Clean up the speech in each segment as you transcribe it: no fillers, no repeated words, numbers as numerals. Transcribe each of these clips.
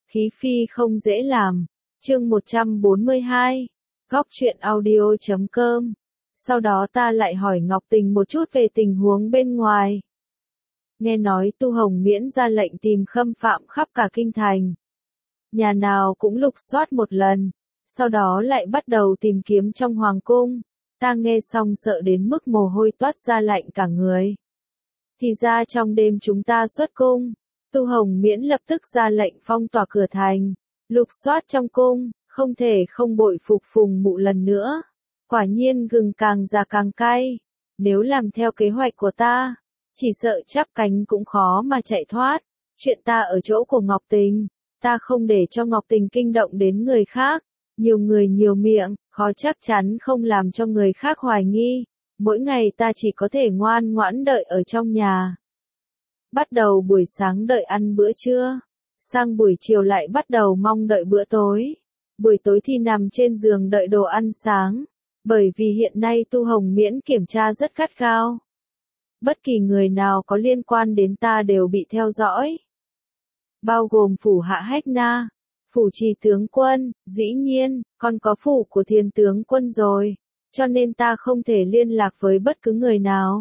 Khí phi không dễ làm. Chương 142. Góc truyện audio.com. Sau đó ta lại hỏi Ngọc Tình một chút về tình huống bên ngoài. Nghe nói Tu Hồng Miễn ra lệnh tìm Khâm Phạm khắp cả kinh thành. Nhà nào cũng lục soát một lần, sau đó lại bắt đầu tìm kiếm trong hoàng cung. Ta nghe xong sợ đến mức mồ hôi toát ra lạnh cả người. Thì ra trong đêm chúng ta xuất cung, Tu Hồng Miễn lập tức ra lệnh phong tỏa cửa thành, lục soát trong cung, không thể không bội phục Phùng Mụ lần nữa. Quả nhiên gừng càng già càng cay, nếu làm theo kế hoạch của ta, chỉ sợ chắp cánh cũng khó mà chạy thoát. Chuyện ta ở chỗ của Ngọc Tình, ta không để cho Ngọc Tình kinh động đến người khác, nhiều người nhiều miệng, khó chắc chắn không làm cho người khác hoài nghi. Mỗi ngày ta chỉ có thể ngoan ngoãn đợi ở trong nhà. Bắt đầu buổi sáng đợi ăn bữa trưa, sang buổi chiều lại bắt đầu mong đợi bữa tối. Buổi tối thì nằm trên giường đợi đồ ăn sáng, bởi vì hiện nay Tu Hồng Miễn kiểm tra rất gắt gao. Bất kỳ người nào có liên quan đến ta đều bị theo dõi. Bao gồm phủ hạ Hách Na, phủ trì tướng quân, dĩ nhiên, còn có phủ của Thiên tướng quân rồi, cho nên ta không thể liên lạc với bất cứ người nào.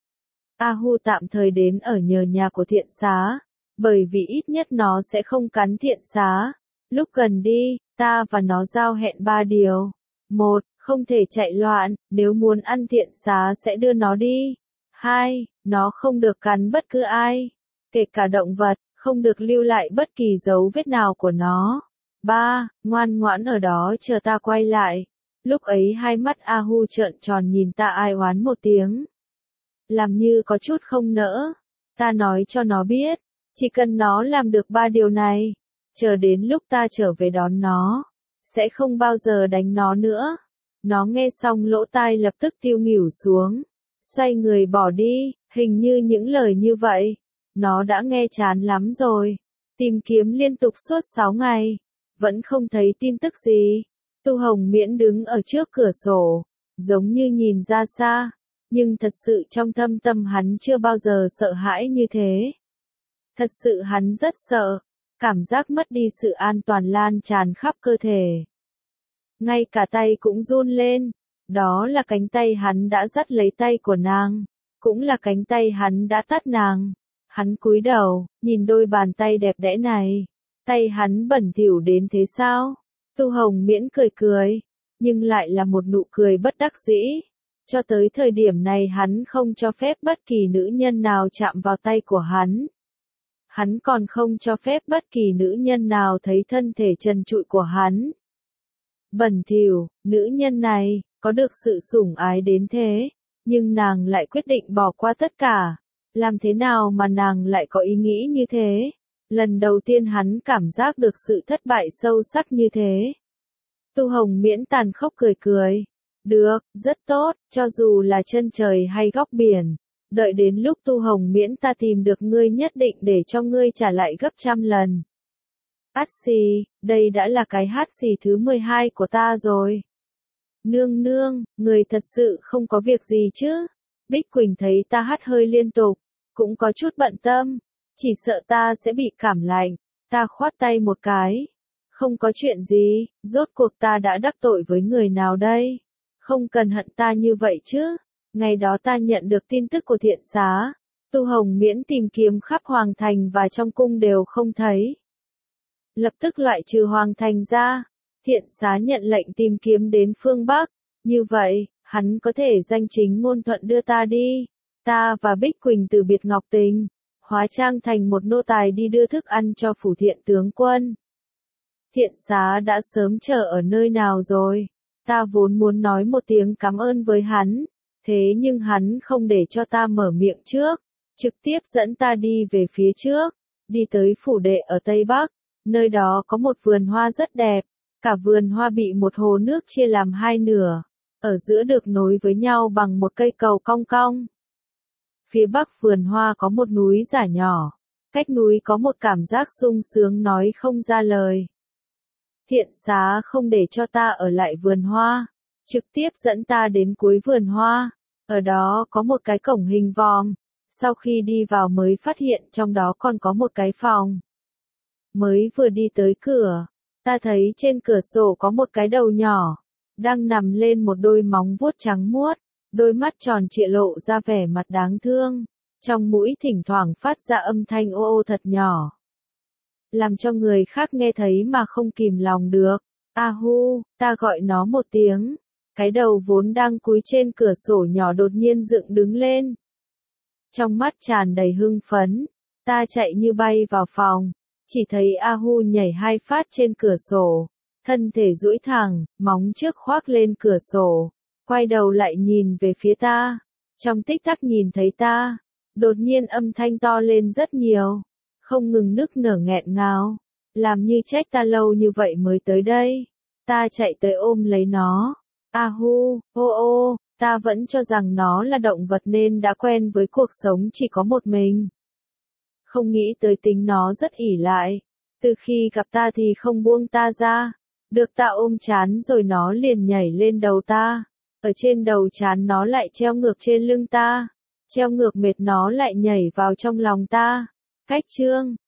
A Hu tạm thời đến ở nhờ nhà của Thiện Xá, bởi vì ít nhất nó sẽ không cắn Thiện Xá. Lúc gần đi, ta và nó giao hẹn 3 điều. 1. Không thể chạy loạn, nếu muốn ăn Thiện Xá sẽ đưa nó đi. 2. Nó không được cắn bất cứ ai, kể cả động vật, không được lưu lại bất kỳ dấu vết nào của nó. 3. Ngoan ngoãn ở đó chờ ta quay lại. Lúc ấy hai mắt A Hu trợn tròn nhìn ta ai oán một tiếng, làm như có chút không nỡ. Ta nói cho nó biết, chỉ cần nó làm được 3 điều này, chờ đến lúc ta trở về đón nó, sẽ không bao giờ đánh nó nữa. Nó nghe xong lỗ tai lập tức tiêu nghỉu xuống, xoay người bỏ đi. Hình như những lời như vậy, nó đã nghe chán lắm rồi. Tìm kiếm liên tục suốt 6 ngày, vẫn không thấy tin tức gì. Tu Hồng Miễn đứng ở trước cửa sổ, giống như nhìn ra xa, nhưng thật sự trong thâm tâm hắn chưa bao giờ sợ hãi như thế. Thật sự hắn rất sợ, cảm giác mất đi sự an toàn lan tràn khắp cơ thể. Ngay cả tay cũng run lên, đó là cánh tay hắn đã dắt lấy tay của nàng, cũng là cánh tay hắn đã tát nàng. Hắn cúi đầu, nhìn đôi bàn tay đẹp đẽ này, tay hắn bẩn thỉu đến thế sao? Tu Hồng Miễn cười cười, nhưng lại là một nụ cười bất đắc dĩ. Cho tới thời điểm này hắn không cho phép bất kỳ nữ nhân nào chạm vào tay của hắn. Hắn còn không cho phép bất kỳ nữ nhân nào thấy thân thể trần trụi của hắn. Bẩn thỉu, nữ nhân này, có được sự sủng ái đến thế, nhưng nàng lại quyết định bỏ qua tất cả. Làm thế nào mà nàng lại có ý nghĩ như thế? Lần đầu tiên hắn cảm giác được sự thất bại sâu sắc như thế. Tu Hồng Miễn tàn khốc cười cười. Được, rất tốt, cho dù là chân trời hay góc biển. Đợi đến lúc Tu Hồng Miễn ta tìm được ngươi nhất định để cho ngươi trả lại gấp trăm lần. Át xì, đây đã là cái hát xì thứ 12 của ta rồi. Nương nương, người thật sự không có việc gì chứ? Bích Quỳnh thấy ta hát hơi liên tục, cũng có chút bận tâm, chỉ sợ ta sẽ bị cảm lạnh. Ta khoát tay một cái. Không có chuyện gì, rốt cuộc ta đã đắc tội với người nào đây? Không cần hận ta như vậy chứ. Ngày đó ta nhận được tin tức của Thiện Xá, Tu Hồng Miễn tìm kiếm khắp Hoàng Thành và trong cung đều không thấy. Lập tức loại trừ Hoàng Thành ra, Thiện Xá nhận lệnh tìm kiếm đến phương Bắc. Như vậy, hắn có thể danh chính ngôn thuận đưa ta đi. Ta và Bích Quỳnh từ biệt Ngọc Tình, hóa trang thành một nô tài đi đưa thức ăn cho phủ Thiện tướng quân. Thiện Xá đã sớm chờ ở nơi nào rồi? Ta vốn muốn nói một tiếng cảm ơn với hắn, thế nhưng hắn không để cho ta mở miệng trước, trực tiếp dẫn ta đi về phía trước, đi tới phủ đệ ở Tây Bắc, nơi đó có một vườn hoa rất đẹp, cả vườn hoa bị một hồ nước chia làm hai nửa, ở giữa được nối với nhau bằng một cây cầu cong cong. Phía bắc vườn hoa có một núi giả nhỏ, cách núi có một cảm giác sung sướng nói không ra lời. Thiện Xá không để cho ta ở lại vườn hoa, trực tiếp dẫn ta đến cuối vườn hoa, ở đó có một cái cổng hình vòm, sau khi đi vào mới phát hiện trong đó còn có một cái phòng. Mới vừa đi tới cửa, ta thấy trên cửa sổ có một cái đầu nhỏ, đang nằm lên một đôi móng vuốt trắng muốt, đôi mắt tròn trịa lộ ra vẻ mặt đáng thương, trong mũi thỉnh thoảng phát ra âm thanh ô ô thật nhỏ, làm cho người khác nghe thấy mà không kìm lòng được. A hu, ta gọi nó một tiếng, cái đầu vốn đang cúi trên cửa sổ nhỏ đột nhiên dựng đứng lên. Trong mắt tràn đầy hưng phấn, ta chạy như bay vào phòng, chỉ thấy A hu nhảy 2 phát trên cửa sổ, thân thể duỗi thẳng, móng trước khoác lên cửa sổ, quay đầu lại nhìn về phía ta. Trong tích tắc nhìn thấy ta, đột nhiên âm thanh to lên rất nhiều, không ngừng nức nở nghẹn ngào, làm như trách ta lâu như vậy mới tới đây. Ta chạy tới ôm lấy nó. A hu, ô ô, ta vẫn cho rằng nó là động vật nên đã quen với cuộc sống chỉ có một mình. Không nghĩ tới tính nó rất ỷ lại. Từ khi gặp ta thì không buông ta ra. Được ta ôm chán rồi nó liền nhảy lên đầu ta. Ở trên đầu chán nó lại treo ngược trên lưng ta. Treo ngược mệt nó lại nhảy vào trong lòng ta. Cách chương